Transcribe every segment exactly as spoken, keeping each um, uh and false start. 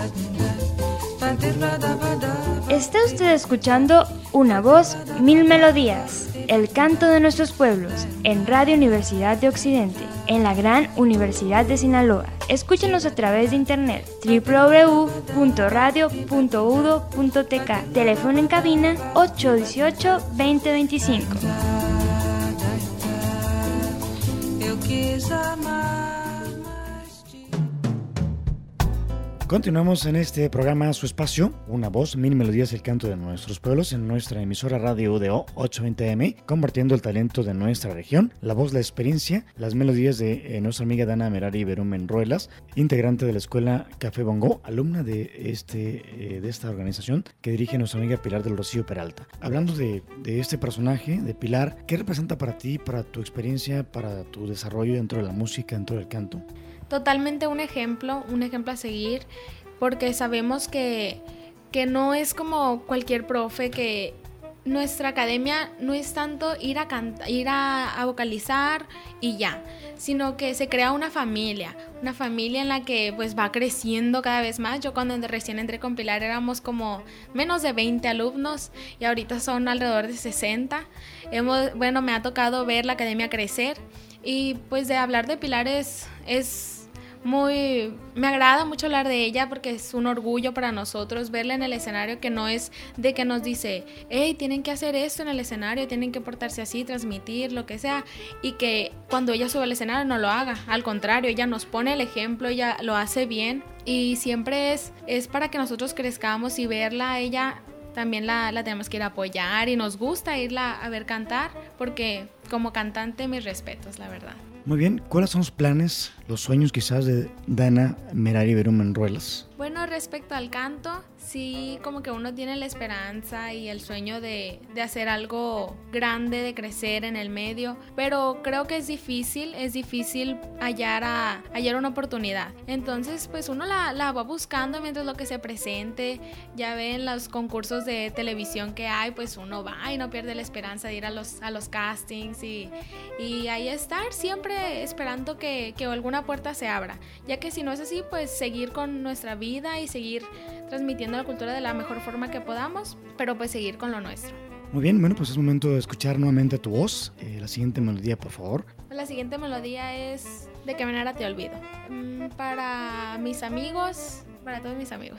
Está usted escuchando Una Voz, Mil Melodías, el canto de nuestros pueblos, en Radio Universidad de Occidente, en la Gran Universidad de Sinaloa. Escúchenos a través de internet, doble u doble u doble u punto radio punto u d o punto t k. Teléfono en cabina ocho uno ocho, veinte veinticinco. Continuamos en este programa, su espacio, Una Voz, Mil Melodías, el canto de nuestros pueblos, en nuestra emisora radio U D O ochocientos veinte A M, compartiendo el talento de nuestra región, la voz, la experiencia, las melodías de eh, nuestra amiga Dana Merari Berumen Ruelas, integrante de la escuela Café Bongo, alumna de, este, eh, de esta organización que dirige nuestra amiga Pilar del Rocío Peralta. Hablando de, de este personaje, de Pilar, ¿qué representa para ti, para tu experiencia, para tu desarrollo dentro de la música, dentro del canto? Totalmente un ejemplo, un ejemplo a seguir, porque sabemos que, que no es como cualquier profe, que nuestra academia no es tanto ir a cantar, ir a, a vocalizar y ya, sino que se crea una familia, una familia en la que pues va creciendo cada vez más. Yo cuando recién entré con Pilar éramos como menos de veinte alumnos y ahorita son alrededor de sesenta. Hemos, bueno, me ha tocado ver la academia crecer y pues de hablar de Pilar es... es Muy, me agrada mucho hablar de ella porque es un orgullo para nosotros verla en el escenario, que no es de que nos dice, hey, tienen que hacer esto en el escenario, tienen que portarse así, transmitir, lo que sea, y que cuando ella sube al escenario no lo haga, al contrario, ella nos pone el ejemplo, ella lo hace bien y siempre es, es para que nosotros crezcamos y verla a ella. También la, la tenemos que ir a apoyar y nos gusta irla a ver cantar porque como cantante mis respetos, la verdad. Muy bien, ¿cuáles son los planes, los sueños quizás de Dana Merari Berumen Ruelas? Bueno, respecto al canto, sí, como que uno tiene la esperanza y el sueño de, de hacer algo grande, de crecer en el medio, pero creo que es difícil, es difícil hallar, a, hallar una oportunidad. Entonces, pues uno la, la va buscando mientras lo que se presente. Ya ven los concursos de televisión que hay, pues uno va y no pierde la esperanza de ir a los, a los castings y, y ahí estar siempre esperando que, que alguna puerta se abra, ya que si no es así, pues seguir con nuestra vida y seguir transmitiendo la cultura de la mejor forma que podamos, pero pues seguir con lo nuestro. Muy bien, bueno, pues es momento de escuchar nuevamente tu voz. Eh, la siguiente melodía, por favor. La siguiente melodía es ¿De qué manera te olvido? Mm, para mis amigos, para todos mis amigos.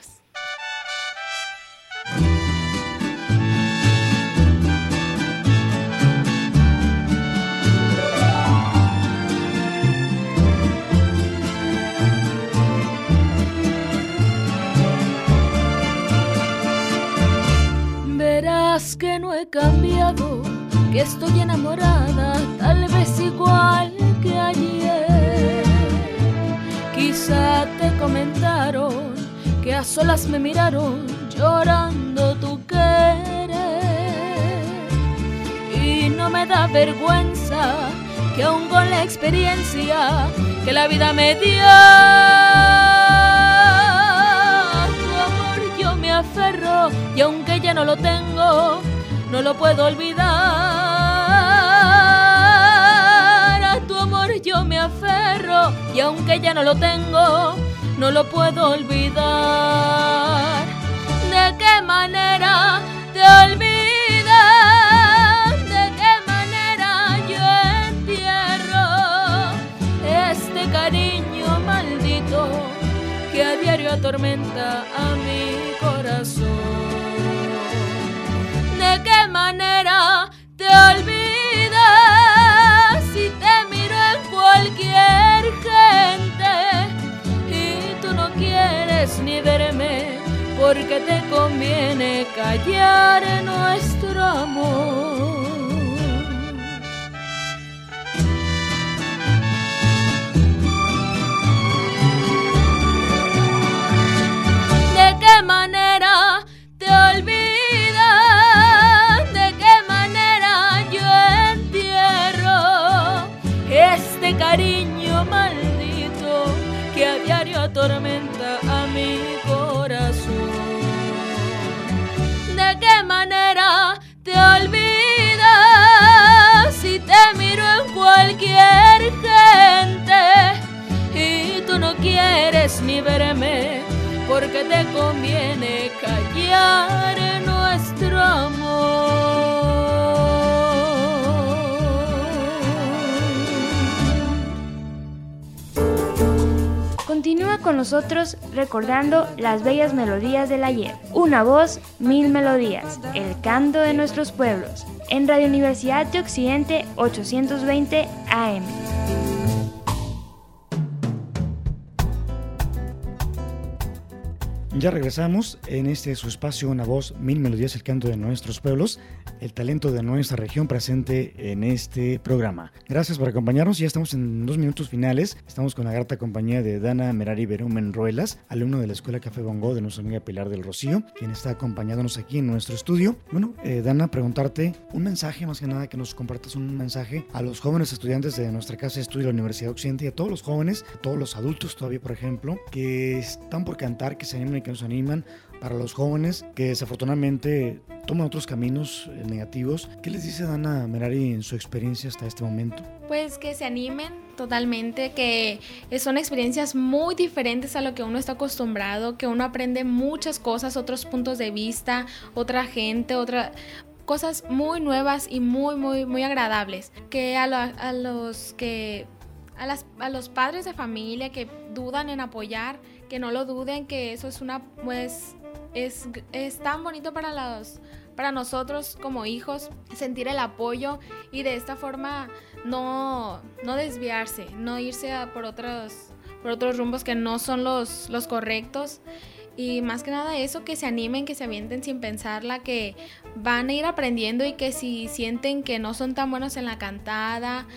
Verás que no he cambiado, que estoy enamorada, tal vez igual que ayer. Quizá te comentaron que a solas me miraron llorando tu querer. Y no me da vergüenza que aún con la experiencia que la vida me dio, me aferro y aunque ya no lo tengo, no lo puedo olvidar. A tu amor yo me aferro y aunque ya no lo tengo, no lo puedo olvidar. ¿De qué manera te olvidas? ¿De qué manera yo entierro este cariño maldito que a diario atormenta a mi corazón? ¿De qué manera te olvidas si te miro en cualquier gente y tú no quieres ni verme porque te conviene callar nuestro amor? ¿De qué manera te olvidas? ¿De qué manera yo entierro este cariño maldito que a diario atormenta a mi corazón? ¿De qué manera te olvidas si te miro en cualquier gente y tú no quieres ni verme porque te conviene callar nuestro amor. Continúa con nosotros recordando las bellas melodías del ayer. Una voz, mil melodías, el canto de nuestros pueblos, en Radio Universidad de Occidente ochocientos veinte A M. Ya regresamos en este su espacio, Una voz, mil melodías, el canto de nuestros pueblos, el talento de nuestra región presente en este programa. Gracias por acompañarnos. Ya estamos en dos minutos finales. Estamos con la grata compañía de Dana Merari Berumen Ruelas, alumno de la Escuela Café Bongo de nuestra amiga Pilar del Rocío, quien está acompañándonos aquí en nuestro estudio. Bueno, eh, Dana, preguntarte un mensaje, más que nada que nos compartas un mensaje a los jóvenes estudiantes de nuestra casa de estudio de la Universidad de Occidente y a todos los jóvenes, a todos los adultos todavía, por ejemplo, que están por cantar, que se animan y que nos animan, para los jóvenes que desafortunadamente toman otros caminos negativos. ¿Qué les dice Dana Merari en su experiencia hasta este momento? Pues que se animen totalmente, que son experiencias muy diferentes a lo que uno está acostumbrado, que uno aprende muchas cosas, otros puntos de vista, otra gente, otra... cosas muy nuevas y muy, muy, muy agradables. Que a, lo, a los que... A, las, a los padres de familia que dudan en apoyar, que no lo duden, que eso es una, pues, es, es tan bonito para los, para nosotros como hijos, sentir el apoyo y de esta forma no, no desviarse, no irse a por otros, por otros rumbos que no son los, los correctos. Y más que nada eso, que se animen, que se avienten sin pensarla, que van a ir aprendiendo y que si sienten que no son tan buenos en la cantada,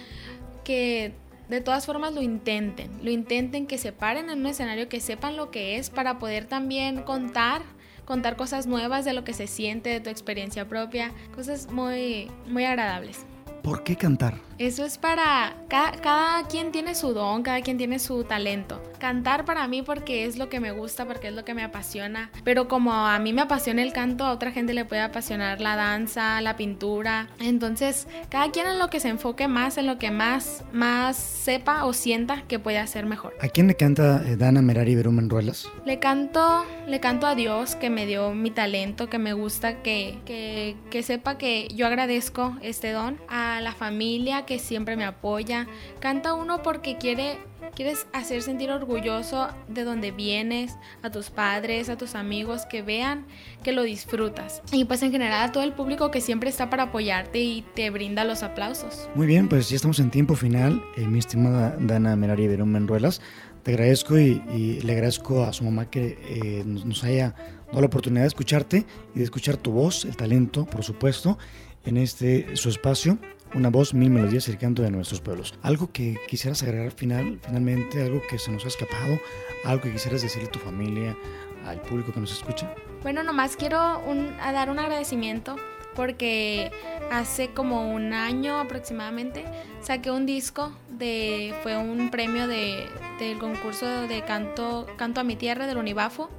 que de todas formas lo intenten, lo intenten, que se paren en un escenario, que sepan lo que es para poder también contar, contar cosas nuevas de lo que se siente, de tu experiencia propia, cosas muy, muy agradables. ¿Por qué cantar? Eso es para... Cada, cada quien tiene su don, cada quien tiene su talento. Cantar para mí porque es lo que me gusta, porque es lo que me apasiona. Pero como a mí me apasiona el canto, a otra gente le puede apasionar la danza, la pintura. Entonces, cada quien en lo que se enfoque más, en lo que más, más sepa o sienta que puede hacer mejor. ¿A quién le canta eh, Dana Merari Berumen Ruelas? Le canto, le canto a Dios, que me dio mi talento, que me gusta, que, que, que sepa que yo agradezco este don. A la familia que siempre me apoya. Canta uno porque quiere, quieres hacer sentir orgulloso de donde vienes, a tus padres, a tus amigos, que vean que lo disfrutas. Y pues en general a todo el público que siempre está para apoyarte y te brinda los aplausos. Muy bien, pues ya estamos en tiempo final. Eh, mi estimada Dana Merari Berumen Ruelas, te agradezco y, y le agradezco a su mamá que eh, nos, nos haya dado la oportunidad de escucharte y de escuchar tu voz, el talento, por supuesto, en este su espacio. Una voz, mil melodías, el canto de nuestros pueblos. Algo que quisieras agregar final, finalmente, algo que se nos ha escapado, algo que quisieras decirle a tu familia, al público que nos escucha. Bueno, nomás quiero un, a dar un agradecimiento porque hace como un año aproximadamente saqué un disco, de, fue un premio de, del concurso de canto, canto a mi tierra del Unibafo,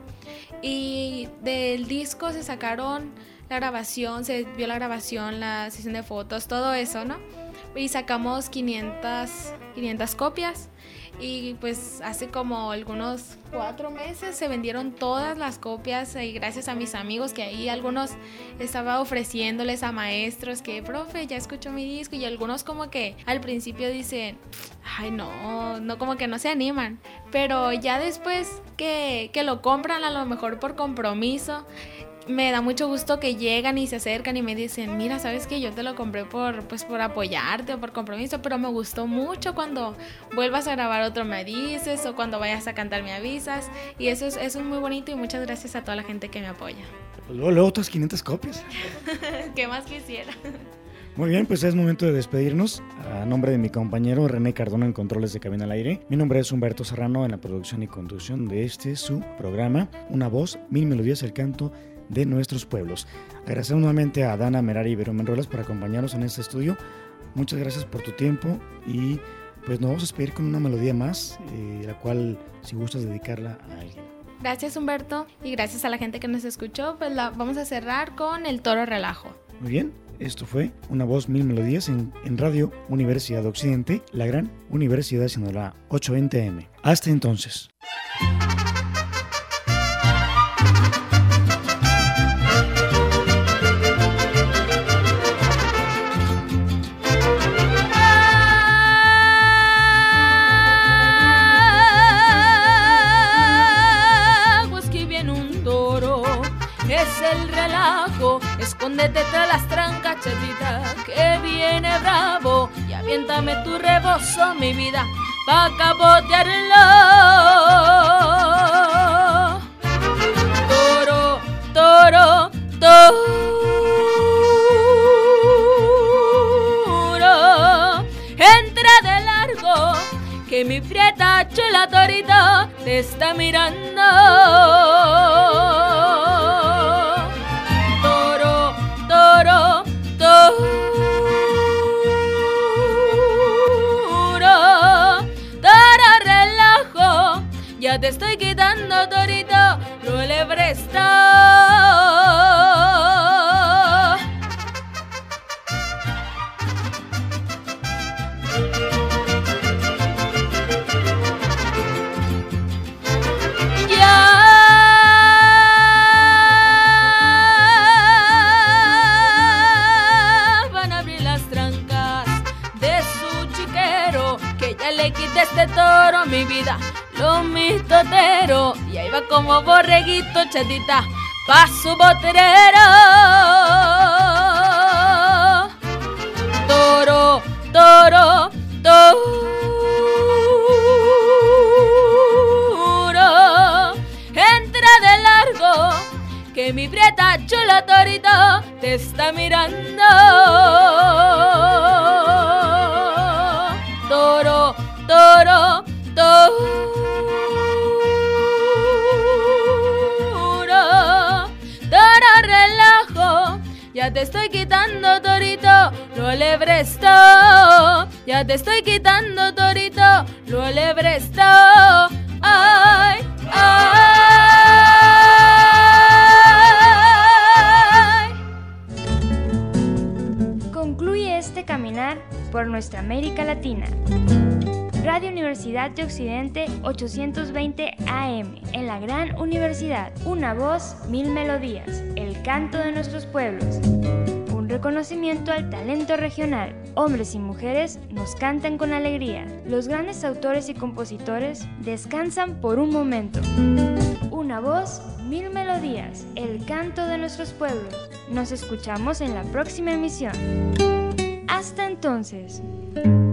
y del disco se sacaron la grabación, se vio la grabación, la sesión de fotos, todo eso, ¿no? Y sacamos quinientas, quinientas copias y pues hace como algunos cuatro meses se vendieron todas las copias y gracias a mis amigos que ahí algunos estaba ofreciéndoles a maestros que, profe, ya escuchó mi disco, y algunos como que al principio dicen, ay no, no, como que no se animan, pero ya después que, que lo compran a lo mejor por compromiso, me da mucho gusto que llegan y se acercan y me dicen, mira, ¿sabes qué? Yo te lo compré por, pues, por apoyarte o por compromiso, pero me gustó mucho. Cuando vuelvas a grabar otro me dices, o cuando vayas a cantar me avisas. Y eso es, eso es muy bonito y muchas gracias a toda la gente que me apoya. Luego, luego otras quinientas copias. ¿Qué más quisiera? Muy bien, pues es momento de despedirnos. A nombre de mi compañero René Cardona en Controles de Cabina al Aire, mi nombre es Humberto Serrano en la producción y conducción de este su programa, Una voz, mil melodías, el canto de nuestros pueblos. Agradecemos nuevamente a Dana Merari Berumen Ruelas por acompañarnos en este estudio. Muchas gracias por tu tiempo y pues nos vamos a despedir con una melodía más, eh, la cual si gustas dedicarla a alguien. Gracias Humberto y gracias a la gente que nos escuchó. Pues la vamos a cerrar con El Toro Relajo. Muy bien, esto fue Una voz, mil melodías en, en Radio Universidad de Occidente, la gran Universidad de Sinaloa, ochocientos veinte A M. Hasta entonces. el relajo, escóndete tras las trancas, chatita, que viene bravo, y aviéntame tu rebozo, mi vida, pa' capotearlo. Toro, toro, toro, entra de largo, que mi prieta chula torita te está mirando. Toro, toro, toro, toro, relajo, ya te estoy quitando, torito, no le presta. Este toro, mi vida, lo mitotero, y ahí va como borreguito, chatita, pa' su potrero. Toro, toro, toro, entra de largo, que mi prieta chula torito te está mirando. Toro, toro, toro, toro, relajo, ya te estoy quitando, torito, no le presto. Ya te estoy quitando, torito, no le presto. Ay, ay. Concluye este caminar por nuestra América Latina. Radio Universidad de Occidente ochocientos veinte A M, en la gran universidad. Una voz, mil melodías, el canto de nuestros pueblos. Un reconocimiento al talento regional. Hombres y mujeres nos cantan con alegría. Los grandes autores y compositores descansan por un momento. Una voz, mil melodías, el canto de nuestros pueblos. Nos escuchamos en la próxima emisión. Hasta entonces.